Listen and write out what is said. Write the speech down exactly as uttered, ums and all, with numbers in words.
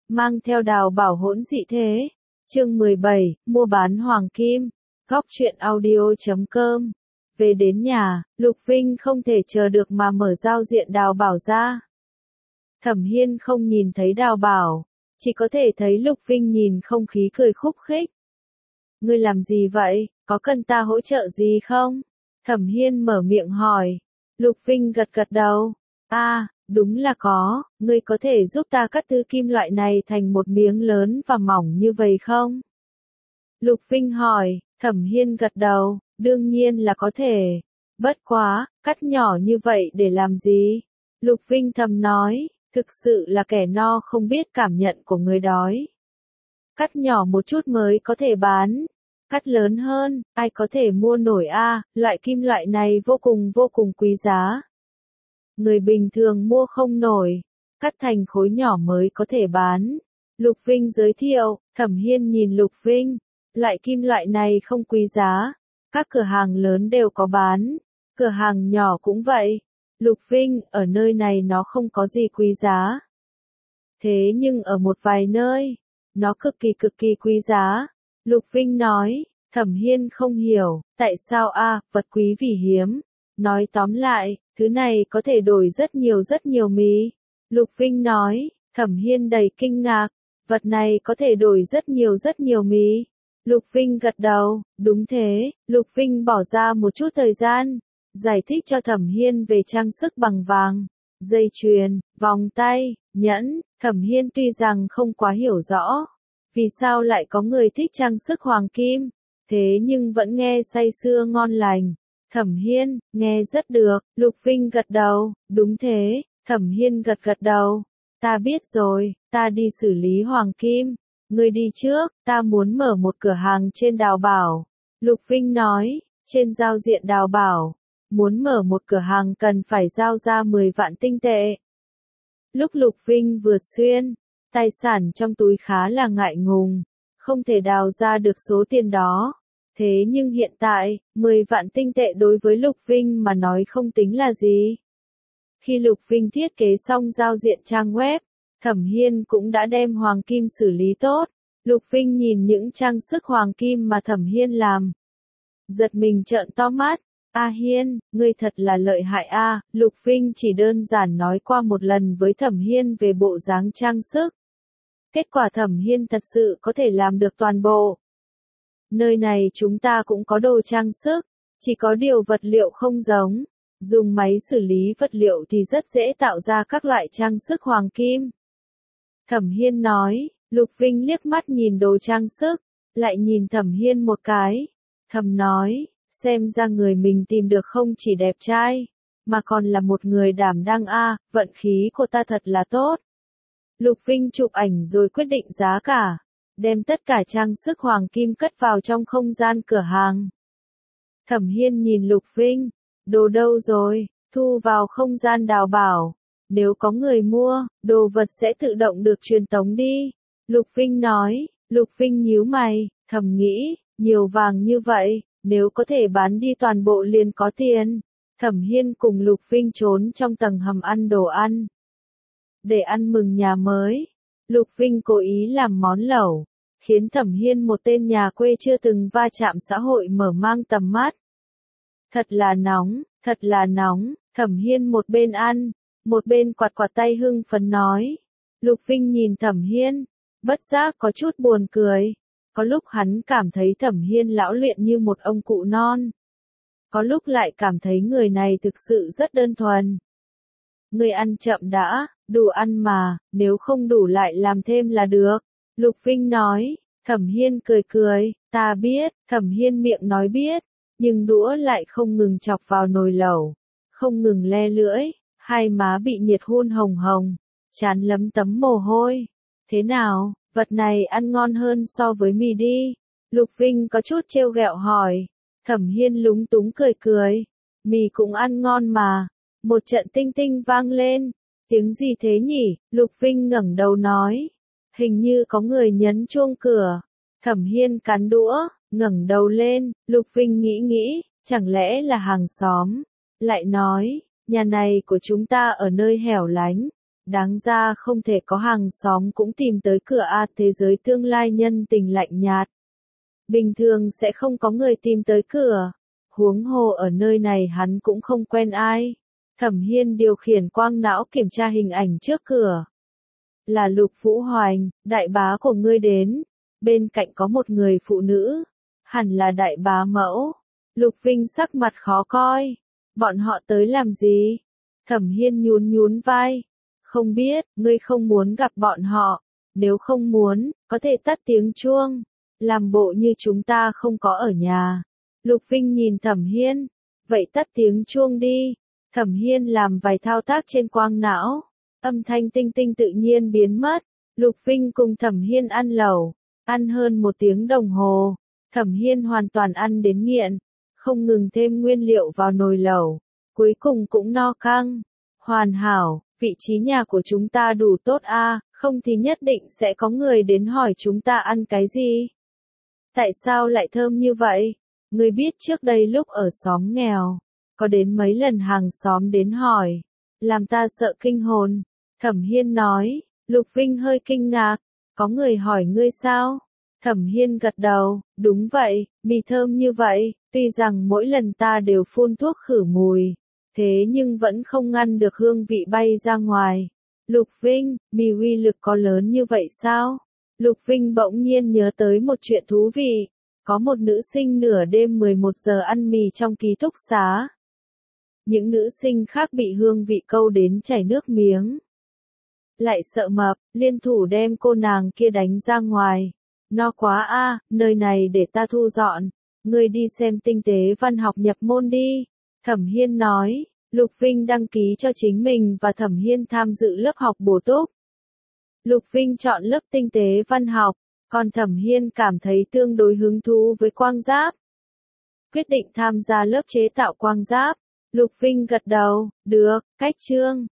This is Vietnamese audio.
mang theo đào bảo hỗn dị thế. Chương mười bảy, mua bán hoàng kim. Góc truyện audio chấm com. Về đến nhà, Lục Vinh không thể chờ được mà mở giao diện đào bảo ra. Thẩm Hiên không nhìn thấy đào bảo, chỉ có thể thấy Lục Vinh nhìn không khí cười khúc khích. Ngươi làm gì vậy, có cần ta hỗ trợ gì không? Thẩm Hiên mở miệng hỏi. Lục Vinh gật gật đầu. À, đúng là có, ngươi có thể giúp ta cắt thứ kim loại này thành một miếng lớn và mỏng như vậy không? Lục Vinh hỏi. Thẩm Hiên gật đầu, đương nhiên là có thể. Bất quá, cắt nhỏ như vậy để làm gì? Lục Vinh thầm nói, thực sự là kẻ no không biết cảm nhận của người đói. Cắt nhỏ một chút mới có thể bán. Cắt lớn hơn, ai có thể mua nổi a? À, loại kim loại này vô cùng vô cùng quý giá. Người bình thường mua không nổi, cắt thành khối nhỏ mới có thể bán. Lục Vinh giới thiệu. Thẩm Hiên nhìn Lục Vinh, loại kim loại này không quý giá, các cửa hàng lớn đều có bán, cửa hàng nhỏ cũng vậy. Lục Vinh, ở nơi này nó không có gì quý giá. Thế nhưng ở một vài nơi, nó cực kỳ cực kỳ quý giá. Lục Vinh nói. Thẩm Hiên không hiểu, tại sao a, à, vật quý vì hiếm. Nói tóm lại, thứ này có thể đổi rất nhiều rất nhiều mì. Lục Vinh nói. Thẩm Hiên đầy kinh ngạc, vật này có thể đổi rất nhiều rất nhiều mì. Lục Vinh gật đầu, đúng thế. Lục Vinh bỏ ra một chút thời gian, giải thích cho Thẩm Hiên về trang sức bằng vàng, dây chuyền, vòng tay, nhẫn. Thẩm Hiên tuy rằng không quá hiểu rõ vì sao lại có người thích trang sức hoàng kim, thế nhưng vẫn nghe say sưa ngon lành. Thẩm Hiên, nghe rất được. Lục Vinh gật đầu, đúng thế. Thẩm Hiên gật gật đầu. Ta biết rồi, ta đi xử lý hoàng kim. Ngươi đi trước, ta muốn mở một cửa hàng trên đào bảo. Lục Vinh nói. Trên giao diện đào bảo, muốn mở một cửa hàng cần phải giao ra mười vạn tinh tệ. Lúc Lục Vinh vừa xuyên, tài sản trong túi khá là ngại ngùng, không thể đào ra được số tiền đó. Thế nhưng hiện tại, mười vạn tinh tệ đối với Lục Vinh mà nói không tính là gì. Khi Lục Vinh thiết kế xong giao diện trang web, Thẩm Hiên cũng đã đem hoàng kim xử lý tốt. Lục Vinh nhìn những trang sức hoàng kim mà Thẩm Hiên làm, giật mình trợn to mắt. A Hiên, ngươi thật là lợi hại a. À. Lục Vinh chỉ đơn giản nói qua một lần với Thẩm Hiên về bộ dáng trang sức. Kết quả Thẩm Hiên thật sự có thể làm được toàn bộ. Nơi này chúng ta cũng có đồ trang sức, chỉ có điều vật liệu không giống. Dùng máy xử lý vật liệu thì rất dễ tạo ra các loại trang sức hoàng kim. Thẩm Hiên nói. Lục Vinh liếc mắt nhìn đồ trang sức, lại nhìn Thẩm Hiên một cái. Thầm nói, xem ra người mình tìm được không chỉ đẹp trai, mà còn là một người đảm đang a, à, vận khí của ta thật là tốt. Lục Vinh chụp ảnh rồi quyết định giá cả, đem tất cả trang sức hoàng kim cất vào trong không gian cửa hàng. Thẩm Hiên nhìn Lục Vinh, đồ đâu rồi, thu vào không gian đào bảo. Nếu có người mua, đồ vật sẽ tự động được truyền tống đi. Lục Vinh nói. Lục Vinh nhíu mày, thầm nghĩ, nhiều vàng như vậy, nếu có thể bán đi toàn bộ liền có tiền. Thẩm Hiên cùng Lục Vinh trốn trong tầng hầm ăn đồ ăn. Để ăn mừng nhà mới, Lục Vinh cố ý làm món lẩu, khiến Thẩm Hiên một tên nhà quê chưa từng va chạm xã hội mở mang tầm mắt. Thật là nóng, thật là nóng. Thẩm Hiên một bên ăn, một bên quạt quạt tay hưng phấn nói. Lục Vinh nhìn Thẩm Hiên, bất giác có chút buồn cười. Có lúc hắn cảm thấy Thẩm Hiên lão luyện như một ông cụ non. Có lúc lại cảm thấy người này thực sự rất đơn thuần. Người ăn chậm đã, đủ ăn mà, nếu không đủ lại làm thêm là được. Lục Vinh nói. Thẩm Hiên cười cười, ta biết. Thẩm Hiên miệng nói biết, nhưng đũa lại không ngừng chọc vào nồi lẩu, không ngừng le lưỡi, hai má bị nhiệt hun hồng hồng, trán lấm tấm mồ hôi. Thế nào, vật này ăn ngon hơn so với mì đi? Lục Vinh có chút trêu ghẹo hỏi. Thẩm Hiên lúng túng cười cười, mì cũng ăn ngon mà. Một trận tinh tinh vang lên. Tiếng gì thế nhỉ? Lục Vinh ngẩng đầu nói. Hình như có người nhấn chuông cửa. Thẩm Hiên cắn đũa, ngẩng đầu lên. Lục Vinh nghĩ nghĩ, chẳng lẽ là hàng xóm? Lại nói, nhà này của chúng ta ở nơi hẻo lánh, Đáng ra không thể có hàng xóm cũng tìm tới cửa a, thế giới tương lai nhân tình lạnh nhạt. Bình thường sẽ không có người tìm tới cửa. Huống hồ ở nơi này hắn cũng không quen ai. Thẩm Hiên điều khiển quang não kiểm tra hình ảnh trước cửa. Là Lục Vũ Hoành, đại bá của ngươi đến. Bên cạnh có một người phụ nữ. Hẳn là đại bá mẫu. Lục Vinh sắc mặt khó coi. Bọn họ tới làm gì? Thẩm Hiên nhún nhún vai. Không biết, ngươi không muốn gặp bọn họ. Nếu không muốn, có thể tắt tiếng chuông. Làm bộ như chúng ta không có ở nhà. Lục Vinh nhìn Thẩm Hiên. Vậy tắt tiếng chuông đi. Thẩm Hiên làm vài thao tác trên quang não. Âm thanh tinh tinh tự nhiên biến mất. Lục Vinh cùng Thẩm Hiên ăn lẩu. Ăn hơn một tiếng đồng hồ. Thẩm Hiên hoàn toàn ăn đến nghiện. Không ngừng thêm nguyên liệu vào nồi lẩu. Cuối cùng cũng no căng. Hoàn hảo, vị trí nhà của chúng ta đủ tốt a, không thì nhất định sẽ có người đến hỏi chúng ta ăn cái gì. Tại sao lại thơm như vậy? Ngươi biết trước đây lúc ở xóm nghèo, có đến mấy lần hàng xóm đến hỏi, làm ta sợ kinh hồn. Thẩm Hiên nói. Lục Vinh hơi kinh ngạc, có người hỏi ngươi sao? Thẩm Hiên gật đầu, đúng vậy, mì thơm như vậy, tuy rằng mỗi lần ta đều phun thuốc khử mùi, thế nhưng vẫn không ngăn được hương vị bay ra ngoài. Lục Vinh, mì uy lực có lớn như vậy sao? Lục Vinh bỗng nhiên nhớ tới một chuyện thú vị. Có một nữ sinh nửa đêm mười một giờ ăn mì trong ký túc xá. Những nữ sinh khác bị hương vị câu đến chảy nước miếng. Lại sợ mập, liên thủ đem cô nàng kia đánh ra ngoài. No quá a, nơi này để ta thu dọn. Ngươi đi xem tinh tế văn học nhập môn đi. Thẩm Hiên nói. Lục Vinh đăng ký cho chính mình và Thẩm Hiên tham dự lớp học bổ túc. Lục Vinh chọn lớp tinh tế văn học, còn Thẩm Hiên cảm thấy tương đối hứng thú với quang giáp. Quyết định tham gia lớp chế tạo quang giáp. Lục Vinh gật đầu, được, cách chương.